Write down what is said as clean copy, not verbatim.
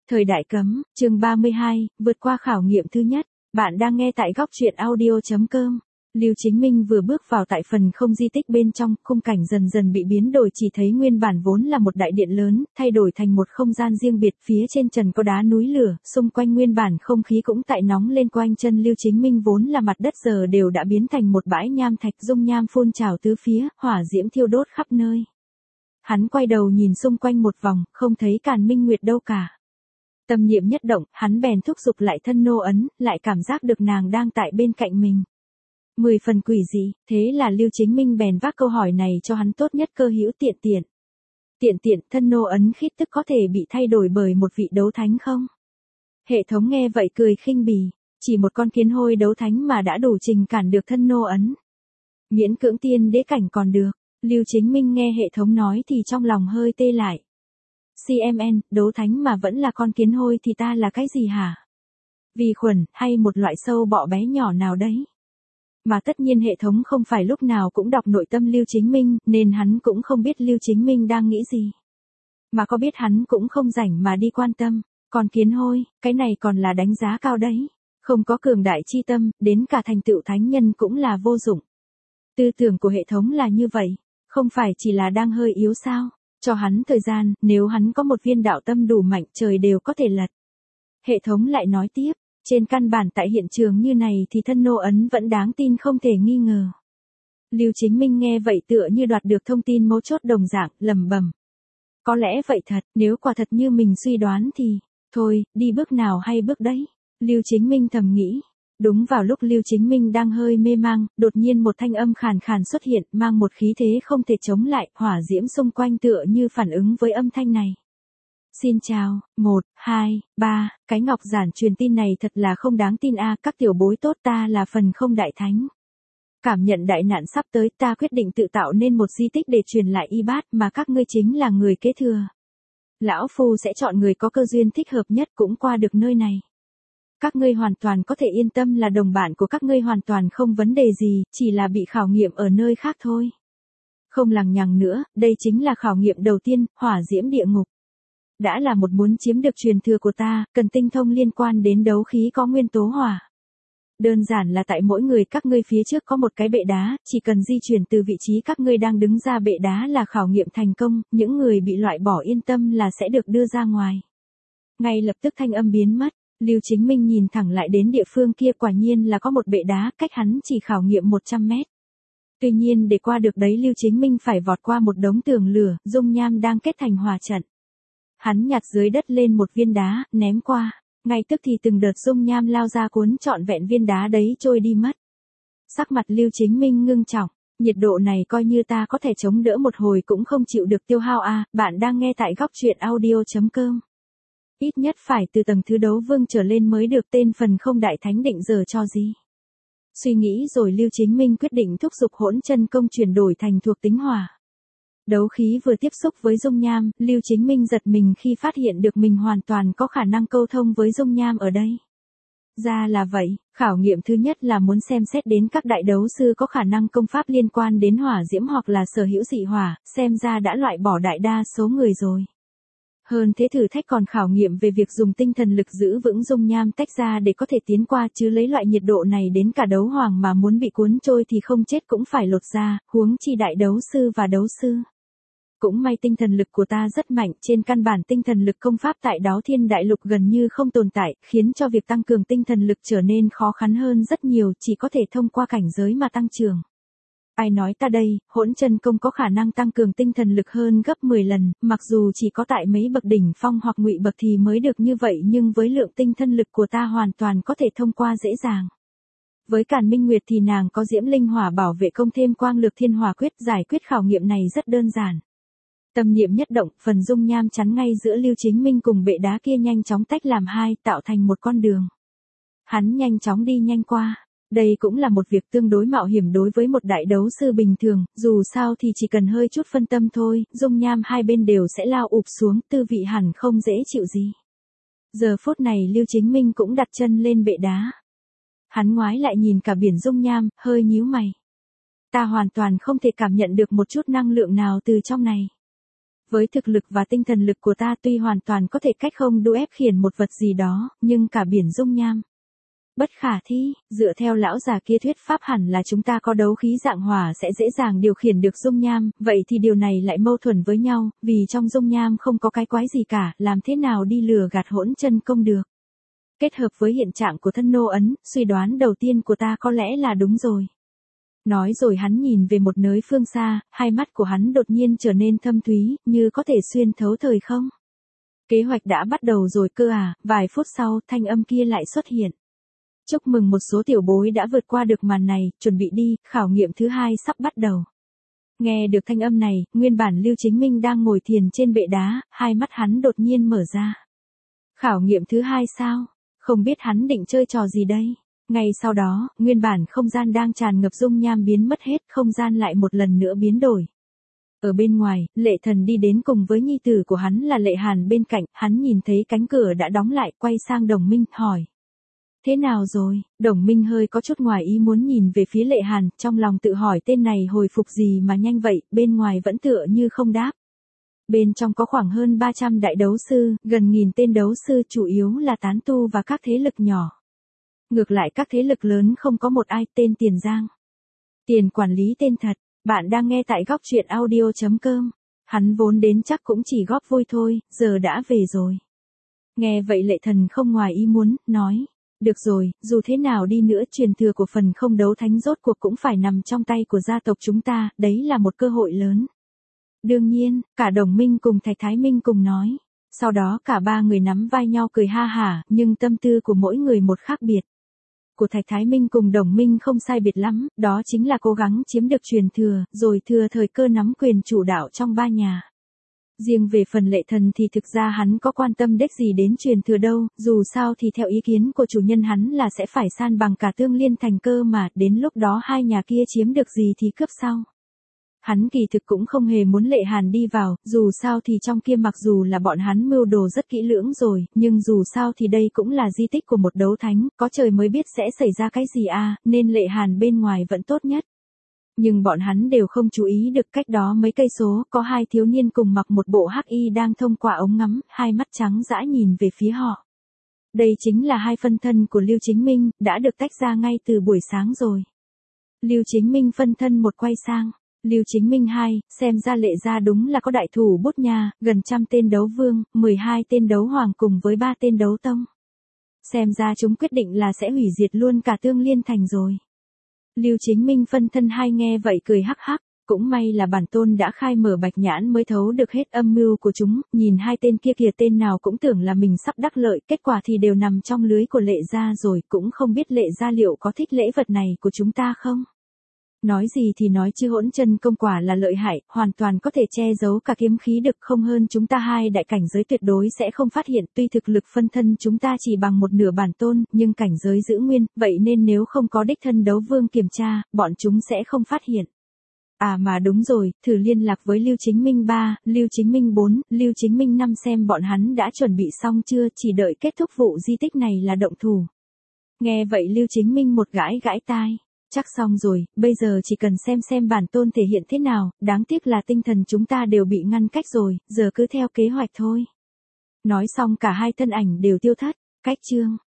Thời đại cấm, chương 32, vượt qua khảo nghiệm thứ nhất. Bạn đang nghe tại góc truyện audio.com. Lưu Chính Minh vừa bước vào tại phần không di tích bên trong, khung cảnh dần dần bị biến đổi, chỉ thấy nguyên bản vốn là một đại điện lớn, thay đổi thành một không gian riêng biệt, phía trên trần có đá núi lửa, xung quanh nguyên bản không khí cũng tại nóng lên, quanh chân Lưu Chính Minh vốn là mặt đất giờ đều đã biến thành một bãi nham thạch, dung nham phun trào tứ phía, hỏa diễm thiêu đốt khắp nơi. Hắn quay đầu nhìn xung quanh một vòng, không thấy Càn Minh Nguyệt đâu cả. Tâm niệm nhất động, hắn bèn thúc giục lại thân nô ấn, lại cảm giác được nàng đang tại bên cạnh mình. 10 phần quỷ dị, thế là Lưu Chính Minh bèn vác câu hỏi này cho hắn tốt nhất cơ hữu tiện tiện. Tiện tiện, thân nô ấn khít tức có thể bị thay đổi bởi một vị đấu thánh không? Hệ thống nghe vậy cười khinh bỉ, chỉ một con kiến hôi đấu thánh mà đã đủ trình cản được thân nô ấn. Miễn cưỡng tiên đế cảnh còn được, Lưu Chính Minh nghe hệ thống nói thì trong lòng hơi tê lại. CMN, đấu thánh mà vẫn là con kiến hôi thì ta là cái gì hả? Vi khuẩn, hay một loại sâu bọ bé nhỏ nào đấy? Mà tất nhiên hệ thống không phải lúc nào cũng đọc nội tâm Lưu Chính Minh, nên hắn cũng không biết Lưu Chính Minh đang nghĩ gì. Mà có biết hắn cũng không rảnh mà đi quan tâm, con kiến hôi, cái này còn là đánh giá cao đấy. Không có cường đại chi tâm, đến cả thành tựu thánh nhân cũng là vô dụng. Tư tưởng của hệ thống là như vậy, không phải chỉ là đang hơi yếu sao? Cho hắn thời gian, nếu hắn có một viên đạo tâm đủ mạnh trời đều có thể lật. Hệ thống lại nói tiếp, trên căn bản tại hiện trường như này thì thân nô ấn vẫn đáng tin không thể nghi ngờ. Lưu Chính Minh nghe vậy tựa như đoạt được thông tin mấu chốt đồng dạng, lẩm bẩm. Có lẽ vậy thật, nếu quả thật như mình suy đoán thì, thôi, đi bước nào hay bước đấy. Lưu Chính Minh thầm nghĩ. Đúng vào lúc Lưu Chính Minh đang hơi mê mang, đột nhiên một thanh âm khàn khàn xuất hiện, mang một khí thế không thể chống lại, hỏa diễm xung quanh tựa như phản ứng với âm thanh này. Xin chào, 1, 2, 3, cái ngọc giản truyền tin này thật là không đáng tin a, các tiểu bối tốt, ta là phần không đại thánh. Cảm nhận đại nạn sắp tới, ta quyết định tự tạo nên một di tích để truyền lại y bát, mà các ngươi chính là người kế thừa. Lão Phu sẽ chọn người có cơ duyên thích hợp nhất cũng qua được nơi này. Các ngươi hoàn toàn có thể yên tâm là đồng bạn của các ngươi hoàn toàn không vấn đề gì, chỉ là bị khảo nghiệm ở nơi khác thôi. Không lằng nhằng nữa, đây chính là khảo nghiệm đầu tiên, hỏa diễm địa ngục. Đã là một muốn chiếm được truyền thừa của ta, cần tinh thông liên quan đến đấu khí có nguyên tố hỏa. Đơn giản là tại mỗi người các ngươi phía trước có một cái bệ đá, chỉ cần di chuyển từ vị trí các ngươi đang đứng ra bệ đá là khảo nghiệm thành công, những người bị loại bỏ yên tâm là sẽ được đưa ra ngoài. Ngay lập tức thanh âm biến mất. Lưu Chính Minh nhìn thẳng lại đến địa phương kia, quả nhiên là có một bệ đá, cách hắn chỉ khảo nghiệm 100 mét. Tuy nhiên để qua được đấy Lưu Chính Minh phải vọt qua một đống tường lửa, dung nham đang kết thành hỏa trận. Hắn nhặt dưới đất lên một viên đá, ném qua, ngay tức thì từng đợt dung nham lao ra cuốn trọn vẹn viên đá đấy trôi đi mất. Sắc mặt Lưu Chính Minh ngưng trọng, nhiệt độ này coi như ta có thể chống đỡ một hồi cũng không chịu được tiêu hao a. Bạn đang nghe tại góc truyện audio.com. Ít nhất phải từ tầng thứ đấu vương trở lên mới được, tên phần không đại thánh định giờ cho gì. Suy nghĩ rồi Lưu Chính Minh quyết định thúc giục hỗn chân công chuyển đổi thành thuộc tính hỏa. Đấu khí vừa tiếp xúc với dung nham, Lưu Chính Minh giật mình khi phát hiện được mình hoàn toàn có khả năng câu thông với dung nham ở đây. Ra là vậy, khảo nghiệm thứ nhất là muốn xem xét đến các đại đấu sư có khả năng công pháp liên quan đến hỏa diễm hoặc là sở hữu dị hỏa, xem ra đã loại bỏ đại đa số người rồi. Hơn thế thử thách còn khảo nghiệm về việc dùng tinh thần lực giữ vững dung nham tách ra để có thể tiến qua, chứ lấy loại nhiệt độ này đến cả đấu hoàng mà muốn bị cuốn trôi thì không chết cũng phải lột ra, huống chi đại đấu sư và đấu sư. Cũng may tinh thần lực của ta rất mạnh, trên căn bản tinh thần lực công pháp tại Đáo Thiên Đại Lục gần như không tồn tại, khiến cho việc tăng cường tinh thần lực trở nên khó khăn hơn rất nhiều, chỉ có thể thông qua cảnh giới mà tăng trưởng. Ai nói ta đây, hỗn chân công có khả năng tăng cường tinh thần lực hơn gấp 10 lần, mặc dù chỉ có tại mấy bậc đỉnh phong hoặc ngụy bậc thì mới được như vậy, nhưng với lượng tinh thần lực của ta hoàn toàn có thể thông qua dễ dàng. Với Càn Minh Nguyệt thì nàng có diễm linh hỏa bảo vệ công thêm quang lược thiên hỏa quyết, giải quyết khảo nghiệm này rất đơn giản. Tâm niệm nhất động, phần dung nham chắn ngay giữa Lưu Chính Minh cùng bệ đá kia nhanh chóng tách làm hai, tạo thành một con đường. Hắn nhanh chóng đi nhanh qua. Đây cũng là một việc tương đối mạo hiểm đối với một đại đấu sư bình thường, dù sao thì chỉ cần hơi chút phân tâm thôi, dung nham hai bên đều sẽ lao ụp xuống, tư vị hẳn không dễ chịu gì. Giờ phút này Lưu Chính Minh cũng đặt chân lên bệ đá. Hắn ngoái lại nhìn cả biển dung nham, hơi nhíu mày. Ta hoàn toàn không thể cảm nhận được một chút năng lượng nào từ trong này. Với thực lực và tinh thần lực của ta tuy hoàn toàn có thể cách không đu ép khiển một vật gì đó, nhưng cả biển dung nham. Bất khả thi, dựa theo lão già kia thuyết pháp hẳn là chúng ta có đấu khí dạng hỏa sẽ dễ dàng điều khiển được dung nham, vậy thì điều này lại mâu thuẫn với nhau, vì trong dung nham không có cái quái gì cả, làm thế nào đi lừa gạt hỗn chân công được. Kết hợp với hiện trạng của thân nô ấn, suy đoán đầu tiên của ta có lẽ là đúng rồi. Nói rồi hắn nhìn về một nơi phương xa, hai mắt của hắn đột nhiên trở nên thâm thúy, như có thể xuyên thấu thời không. Kế hoạch đã bắt đầu rồi cơ à, vài phút sau thanh âm kia lại xuất hiện. Chúc mừng một số tiểu bối đã vượt qua được màn này, chuẩn bị đi, khảo nghiệm thứ 2 sắp bắt đầu. Nghe được thanh âm này, nguyên bản Lưu Chính Minh đang ngồi thiền trên bệ đá, hai mắt hắn đột nhiên mở ra. Khảo nghiệm thứ 2 sao? Không biết hắn định chơi trò gì đây? Ngay sau đó, nguyên bản không gian đang tràn ngập dung nham biến mất hết, không gian lại một lần nữa biến đổi. Ở bên ngoài, Lệ Thần đi đến cùng với nhi tử của hắn là Lệ Hàn bên cạnh, hắn nhìn thấy cánh cửa đã đóng lại, quay sang Đồng Minh, hỏi. Thế nào rồi? Đồng Minh hơi có chút ngoài ý muốn nhìn về phía Lệ Hàn, trong lòng tự hỏi tên này hồi phục gì mà nhanh vậy, bên ngoài vẫn tựa như không đáp. Bên trong có khoảng hơn 300 đại đấu sư, gần 1000 tên đấu sư chủ yếu là tán tu và các thế lực nhỏ. Ngược lại các thế lực lớn không có một ai tên Tiền Giang. Tiền quản lý tên thật, bạn đang nghe tại góc truyện audio.com. Hắn vốn đến chắc cũng chỉ góp vui thôi, giờ đã về rồi. Nghe vậy Lệ Thần không ngoài ý muốn, nói. Được rồi, dù thế nào đi nữa truyền thừa của phần không đấu thánh rốt cuộc cũng phải nằm trong tay của gia tộc chúng ta, đấy là một cơ hội lớn. Đương nhiên, cả Đồng Minh cùng Thạch Thái Minh cùng nói. Sau đó cả ba người nắm vai nhau cười ha hả, nhưng tâm tư của mỗi người một khác biệt. Của Thạch Thái Minh cùng Đồng Minh không sai biệt lắm, đó chính là cố gắng chiếm được truyền thừa, rồi thừa thời cơ nắm quyền chủ đạo trong ba nhà. Riêng về phần Lệ Thần thì thực ra hắn có quan tâm đếch gì đến truyền thừa đâu, dù sao thì theo ý kiến của chủ nhân hắn là sẽ phải san bằng cả Tương Liên thành cơ mà, đến lúc đó hai nhà kia chiếm được gì thì cướp sau. Hắn kỳ thực cũng không hề muốn Lệ Hàn đi vào, dù sao thì trong kia mặc dù là bọn hắn mưu đồ rất kỹ lưỡng rồi, nhưng dù sao thì đây cũng là di tích của một đấu thánh, có trời mới biết sẽ xảy ra cái gì à, nên Lệ Hàn bên ngoài vẫn tốt nhất. Nhưng bọn hắn đều không chú ý được cách đó mấy cây số, có hai thiếu niên cùng mặc một bộ hắc y đang thông qua ống ngắm, hai mắt trắng dã nhìn về phía họ. Đây chính là hai phân thân của Lưu Chính Minh, đã được tách ra ngay từ buổi sáng rồi. Lưu Chính Minh phân thân một quay sang. Lưu Chính Minh 2, xem ra Lệ gia đúng là có đại thủ bút nha, gần 100 tên đấu vương, 12 tên đấu hoàng cùng với 3 tên đấu tông. Xem ra chúng quyết định là sẽ hủy diệt luôn cả Tương Liên thành rồi. Lưu Chính Minh phân thân 2 nghe vậy cười hắc hắc, cũng may là bản tôn đã khai mở bạch nhãn mới thấu được hết âm mưu của chúng, nhìn hai tên kia kìa tên nào cũng tưởng là mình sắp đắc lợi, kết quả thì đều nằm trong lưới của Lệ gia rồi, cũng không biết Lệ gia liệu có thích lễ vật này của chúng ta không? Nói gì thì nói chứ hỗn chân công quả là lợi hại, hoàn toàn có thể che giấu cả kiếm khí được, không hơn chúng ta hai đại cảnh giới tuyệt đối sẽ không phát hiện, tuy thực lực phân thân chúng ta chỉ bằng một nửa bản tôn, nhưng cảnh giới giữ nguyên, vậy nên nếu không có đích thân đấu vương kiểm tra, bọn chúng sẽ không phát hiện. À mà đúng rồi, thử liên lạc với Lưu Chính Minh 3, Lưu Chính Minh 4, Lưu Chính Minh 5 xem bọn hắn đã chuẩn bị xong chưa, chỉ đợi kết thúc vụ di tích này là động thủ. Nghe vậy Lưu Chính Minh một gãi tai. Chắc xong rồi, bây giờ chỉ cần xem bản tôn thể hiện thế nào, đáng tiếc là tinh thần chúng ta đều bị ngăn cách rồi, giờ cứ theo kế hoạch thôi. Nói xong cả hai thân ảnh đều tiêu thất, cách chương.